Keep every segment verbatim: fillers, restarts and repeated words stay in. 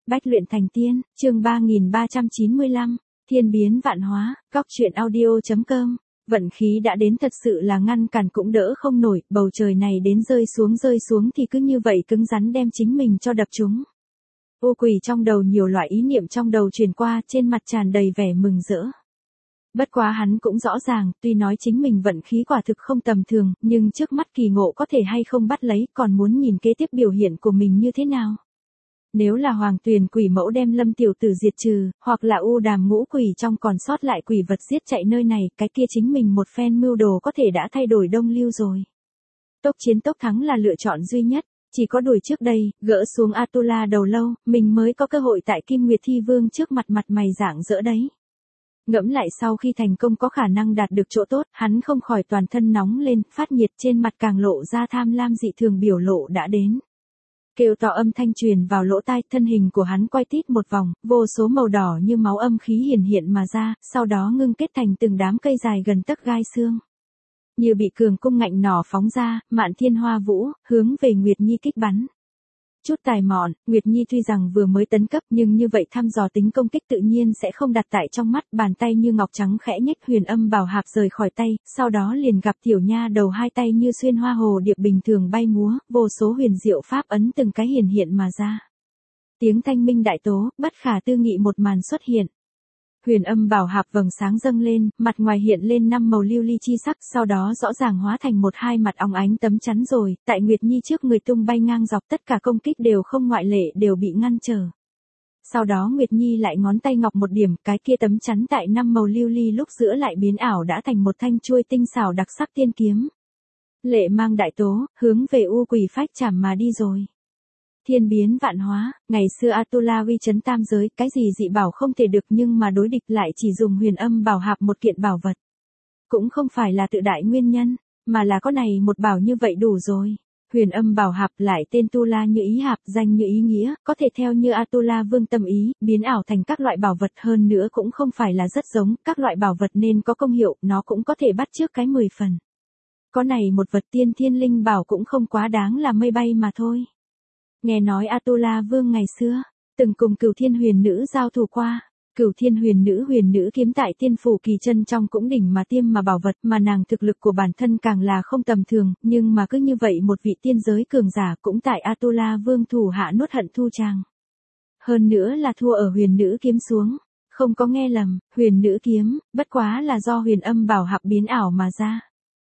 Bách luyện thành tiên, chương ba nghìn ba trăm chín mươi lăm, thiên biến vạn hóa, góc truyện audio.com. Vận khí đã đến thật sự là ngăn cản cũng đỡ không nổi, bầu trời này đến rơi xuống rơi xuống thì cứ như vậy cứng rắn đem chính mình cho đập trúng. U Quỳ trong đầu nhiều loại ý niệm trong đầu truyền qua, trên mặt tràn đầy vẻ mừng rỡ. Bất quá hắn cũng rõ ràng, tuy nói chính mình vận khí quả thực không tầm thường, nhưng trước mắt kỳ ngộ có thể hay không bắt lấy, còn muốn nhìn kế tiếp biểu hiện của mình như thế nào. Nếu là Hoàng Tuyền quỷ mẫu đem Lâm tiểu tử diệt trừ, hoặc là U Đàm ngũ quỷ trong còn sót lại quỷ vật giết chạy nơi này, cái kia chính mình một phen mưu đồ có thể đã thay đổi đông lưu rồi. Tốc chiến tốc thắng là lựa chọn duy nhất, chỉ có đuổi trước đây, gỡ xuống Atula đầu lâu, mình mới có cơ hội tại Kim Nguyệt Thi Vương trước mặt mặt mày rạng rỡ đấy. Ngẫm lại sau khi thành công có khả năng đạt được chỗ tốt, hắn không khỏi toàn thân nóng lên, phát nhiệt, trên mặt càng lộ ra tham lam dị thường biểu lộ đã đến. Kêu to âm thanh truyền vào lỗ tai, thân hình của hắn quay tít một vòng, vô số màu đỏ như máu âm khí hiển hiện mà ra, sau đó ngưng kết thành từng đám cây dài gần tấc gai xương. Như bị cường cung ngạnh nỏ phóng ra, mạn thiên hoa vũ, hướng về Nguyệt Nhi kích bắn. Chút tài mọn, Nguyệt Nhi tuy rằng vừa mới tấn cấp nhưng như vậy thăm dò tính công kích tự nhiên sẽ không đặt tại trong mắt, bàn tay như ngọc trắng khẽ nhếch, huyền âm bảo hạp rời khỏi tay, sau đó liền gặp tiểu nha đầu hai tay như xuyên hoa hồ điệp bình thường bay múa, vô số huyền diệu pháp ấn từng cái hiển hiện mà ra. Tiếng thanh minh đại tố, bất khả tư nghị một màn xuất hiện. Huyền âm bảo hạp vầng sáng dâng lên, mặt ngoài hiện lên năm màu lưu ly chi sắc, sau đó rõ ràng hóa thành một hai mặt óng ánh tấm chắn rồi, tại Nguyệt Nhi trước người tung bay ngang dọc, tất cả công kích đều không ngoại lệ đều bị ngăn trở. Sau đó Nguyệt Nhi lại ngón tay ngọc một điểm, cái kia tấm chắn tại năm màu lưu ly lúc giữa lại biến ảo đã thành một thanh chuôi tinh xảo đặc sắc tiên kiếm. Lệ mang đại tố, hướng về U Quỳ phách chảm mà đi rồi. Thiên biến vạn hóa, ngày xưa Atula uy chấn tam giới, cái gì dị bảo không thể được nhưng mà đối địch lại chỉ dùng huyền âm bảo hạp một kiện bảo vật. Cũng không phải là tự đại nguyên nhân, mà là có này một bảo như vậy đủ rồi. Huyền âm bảo hạp lại tên Tula như ý hạp, danh như ý nghĩa, có thể theo như Atula vương tâm ý, biến ảo thành các loại bảo vật, hơn nữa cũng không phải là rất giống, các loại bảo vật nên có công hiệu, nó cũng có thể bắt chước cái mười phần. Có này một vật tiên thiên linh bảo cũng không quá đáng là mây bay mà thôi. Nghe nói Atula vương ngày xưa, từng cùng Cửu Thiên Huyền Nữ giao thủ qua. Cửu Thiên Huyền Nữ huyền nữ kiếm tại tiên phủ kỳ chân trong cũng đỉnh mà tiêm mà bảo vật, mà nàng thực lực của bản thân càng là không tầm thường, nhưng mà cứ như vậy một vị tiên giới cường giả cũng tại Atula vương thủ hạ nuốt hận thu trang. Hơn nữa là thua ở huyền nữ kiếm xuống, không có nghe lầm, huyền nữ kiếm, bất quá là do huyền âm bảo hạp biến ảo mà ra.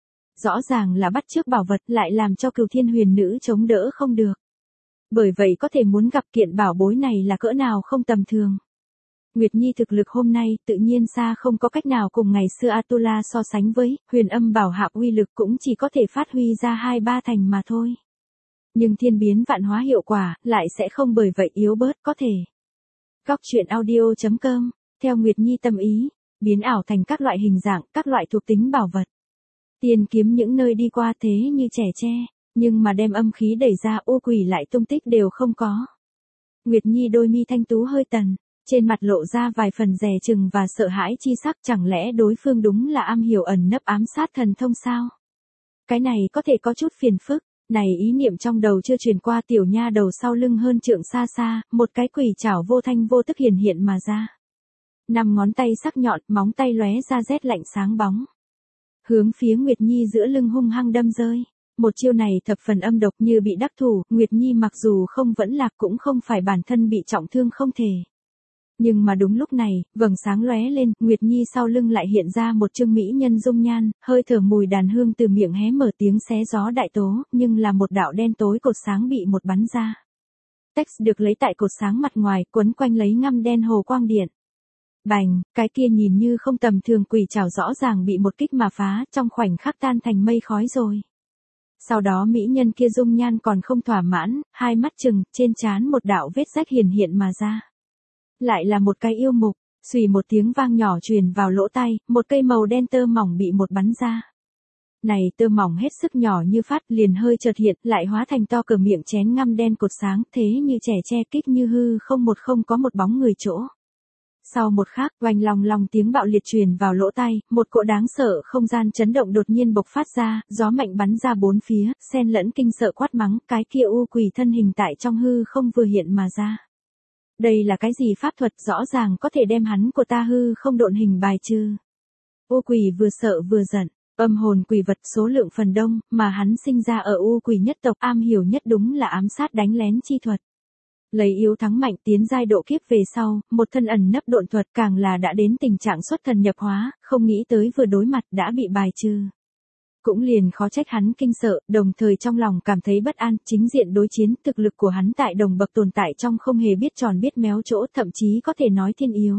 Rõ ràng là bắt chước bảo vật lại làm cho Cửu Thiên Huyền Nữ chống đỡ không được. Bởi vậy có thể muốn gặp kiện bảo bối này là cỡ nào không tầm thường. Nguyệt Nhi thực lực hôm nay tự nhiên xa không có cách nào cùng ngày xưa Atula so sánh với, huyền âm bảo hạp uy lực cũng chỉ có thể phát huy ra hai ba thành mà thôi. Nhưng thiên biến vạn hóa hiệu quả lại sẽ không bởi vậy yếu bớt có thể. Góc truyện audio.com, theo Nguyệt Nhi tâm ý, biến ảo thành các loại hình dạng, các loại thuộc tính bảo vật. Tiên kiếm những nơi đi qua thế như trẻ tre. Nhưng mà đem âm khí đẩy ra, U Quỳ lại tung tích đều không có. Nguyệt Nhi đôi mi thanh tú hơi tần, trên mặt lộ ra vài phần dè chừng và sợ hãi chi sắc, chẳng lẽ đối phương đúng là am hiểu ẩn nấp ám sát thần thông sao? Cái này có thể có chút phiền phức, này ý niệm trong đầu chưa truyền qua, tiểu nha đầu sau lưng hơn trượng xa xa, một cái quỷ chảo vô thanh vô tức hiển hiện mà ra. Năm ngón tay sắc nhọn, móng tay lóe ra rét lạnh sáng bóng. Hướng phía Nguyệt Nhi giữa lưng hung hăng đâm rơi. Một chiêu này thập phần âm độc, như bị đắc thủ, Nguyệt Nhi mặc dù không vẫn lạc cũng không phải bản thân bị trọng thương không thể. Nhưng mà đúng lúc này, vầng sáng lóe lên, Nguyệt Nhi sau lưng lại hiện ra một trương mỹ nhân dung nhan, hơi thở mùi đàn hương từ miệng hé mở, tiếng xé gió đại tố, nhưng là một đạo đen tối cột sáng bị một bắn ra. Text được lấy tại cột sáng mặt ngoài, quấn quanh lấy ngăm đen hồ quang điện. Bành, cái kia nhìn như không tầm thường quỷ chảo rõ ràng bị một kích mà phá, trong khoảnh khắc tan thành mây khói rồi. Sau đó mỹ nhân kia dung nhan còn không thỏa mãn, hai mắt trừng, trên trán một đạo vết rách hiển hiện mà ra. Lại là một cái yêu mục, xùy một tiếng vang nhỏ truyền vào lỗ tai, một cây màu đen tơ mỏng bị một bắn ra. Này tơ mỏng hết sức nhỏ như phát, liền hơi chợt hiện, lại hóa thành to cỡ miệng chén ngăm đen cột sáng, thế như trẻ tre, kích như hư không, một không có một bóng người chỗ. Sau một khắc, oanh long long tiếng bạo liệt truyền vào lỗ tai, một cỗ đáng sợ không gian chấn động đột nhiên bộc phát ra, gió mạnh bắn ra bốn phía, xen lẫn kinh sợ quát mắng, cái kia U Quỳ thân hình tại trong hư không vừa hiện mà ra. Đây là cái gì pháp thuật rõ ràng có thể đem hắn của ta hư không độn hình bài trừ. U quỷ vừa sợ vừa giận, âm hồn quỷ vật số lượng phần đông, mà hắn sinh ra ở u quỷ nhất tộc am hiểu nhất đúng là ám sát đánh lén chi thuật. Lấy yếu thắng mạnh tiến giai độ kiếp về sau, một thân ẩn nấp độn thuật càng là đã đến tình trạng xuất thần nhập hóa, không nghĩ tới vừa đối mặt đã bị bài trừ. Cũng liền khó trách hắn kinh sợ, đồng thời trong lòng cảm thấy bất an, chính diện đối chiến, thực lực của hắn tại đồng bậc tồn tại trong không hề biết tròn biết méo chỗ, thậm chí có thể nói thiên yếu.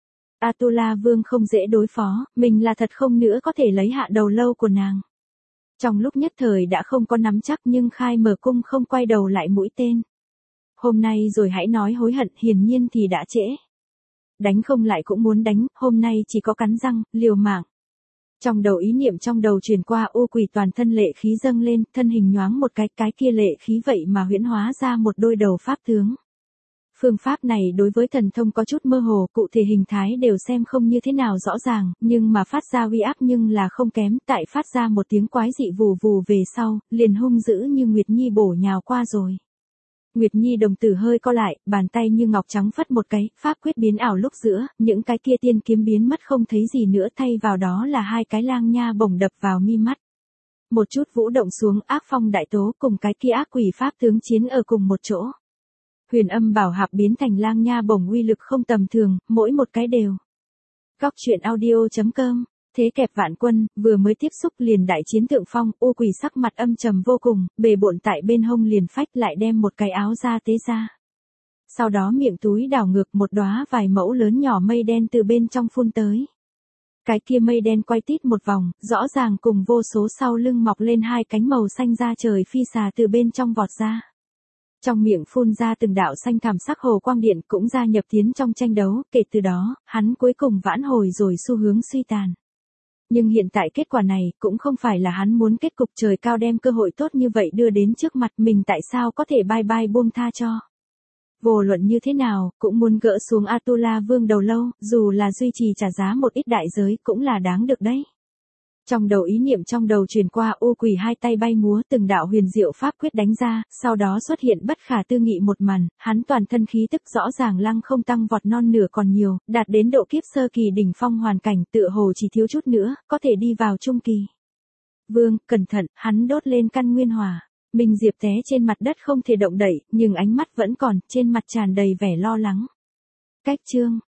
Atula Vương không dễ đối phó, mình là thật không nữa có thể lấy hạ đầu lâu của nàng. Trong lúc nhất thời đã không có nắm chắc nhưng khai mở cung không quay đầu lại mũi tên. Hôm nay rồi hãy nói hối hận, hiển nhiên thì đã trễ. Đánh không lại cũng muốn đánh, hôm nay chỉ có cắn răng, liều mạng. Trong đầu ý niệm trong đầu truyền qua u quỷ toàn thân lệ khí dâng lên, thân hình nhoáng một cái, cái kia lệ khí vậy mà huyễn hóa ra một đôi đầu pháp tướng. Phương pháp này đối với thần thông có chút mơ hồ, cụ thể hình thái đều xem không như thế nào rõ ràng, nhưng mà phát ra uy áp nhưng là không kém, tại phát ra một tiếng quái dị vù vù về sau, liền hung dữ như Nguyệt Nhi bổ nhào qua rồi. Nguyệt Nhi đồng tử hơi co lại, bàn tay như ngọc trắng phất một cái, pháp quyết biến ảo lúc giữa, những cái kia tiên kiếm biến mất không thấy gì nữa, thay vào đó là hai cái lang nha bổng đập vào mi mắt. Một chút vũ động xuống, ác phong đại tố cùng cái kia ác quỷ pháp tướng chiến ở cùng một chỗ. Huyền âm bảo hạp biến thành lang nha bổng uy lực không tầm thường, mỗi một cái đều. Góc truyện audio chấm com. Thế kẹp vạn quân, vừa mới tiếp xúc liền đại chiến thượng phong, u quỷ sắc mặt âm trầm vô cùng, bề bộn tại bên hông liền phách lại đem một cái áo ra tế ra. Sau đó miệng túi đảo ngược một đóa vài mẫu lớn nhỏ mây đen từ bên trong phun tới. Cái kia mây đen quay tít một vòng, rõ ràng cùng vô số sau lưng mọc lên hai cánh màu xanh da trời phi xà từ bên trong vọt ra. Trong miệng phun ra từng đạo xanh thẳm sắc hồ quang điện cũng gia nhập tiến trong tranh đấu, kể từ đó, hắn cuối cùng vãn hồi rồi xu hướng suy tàn. Nhưng hiện tại kết quả này cũng không phải là hắn muốn, kết cục trời cao đem cơ hội tốt như vậy đưa đến trước mặt mình, tại sao có thể bye bye buông tha cho. Vô luận như thế nào, cũng muốn gỡ xuống Atula Vương đầu lâu, dù là duy trì trả giá một ít đại giới cũng là đáng được đấy. Trong đầu ý niệm trong đầu truyền qua, u quỷ hai tay bay múa, từng đạo huyền diệu pháp quyết đánh ra, sau đó xuất hiện bất khả tư nghị một màn, hắn toàn thân khí tức rõ ràng lăng không tăng vọt non nửa còn nhiều, đạt đến độ kiếp sơ kỳ đỉnh phong hoàn cảnh, tựa hồ chỉ thiếu chút nữa, có thể đi vào trung kỳ. Vương, cẩn thận, hắn đốt lên căn nguyên hỏa. Minh Diệp té trên mặt đất không thể động đậy, nhưng ánh mắt vẫn còn, trên mặt tràn đầy vẻ lo lắng. Cách chương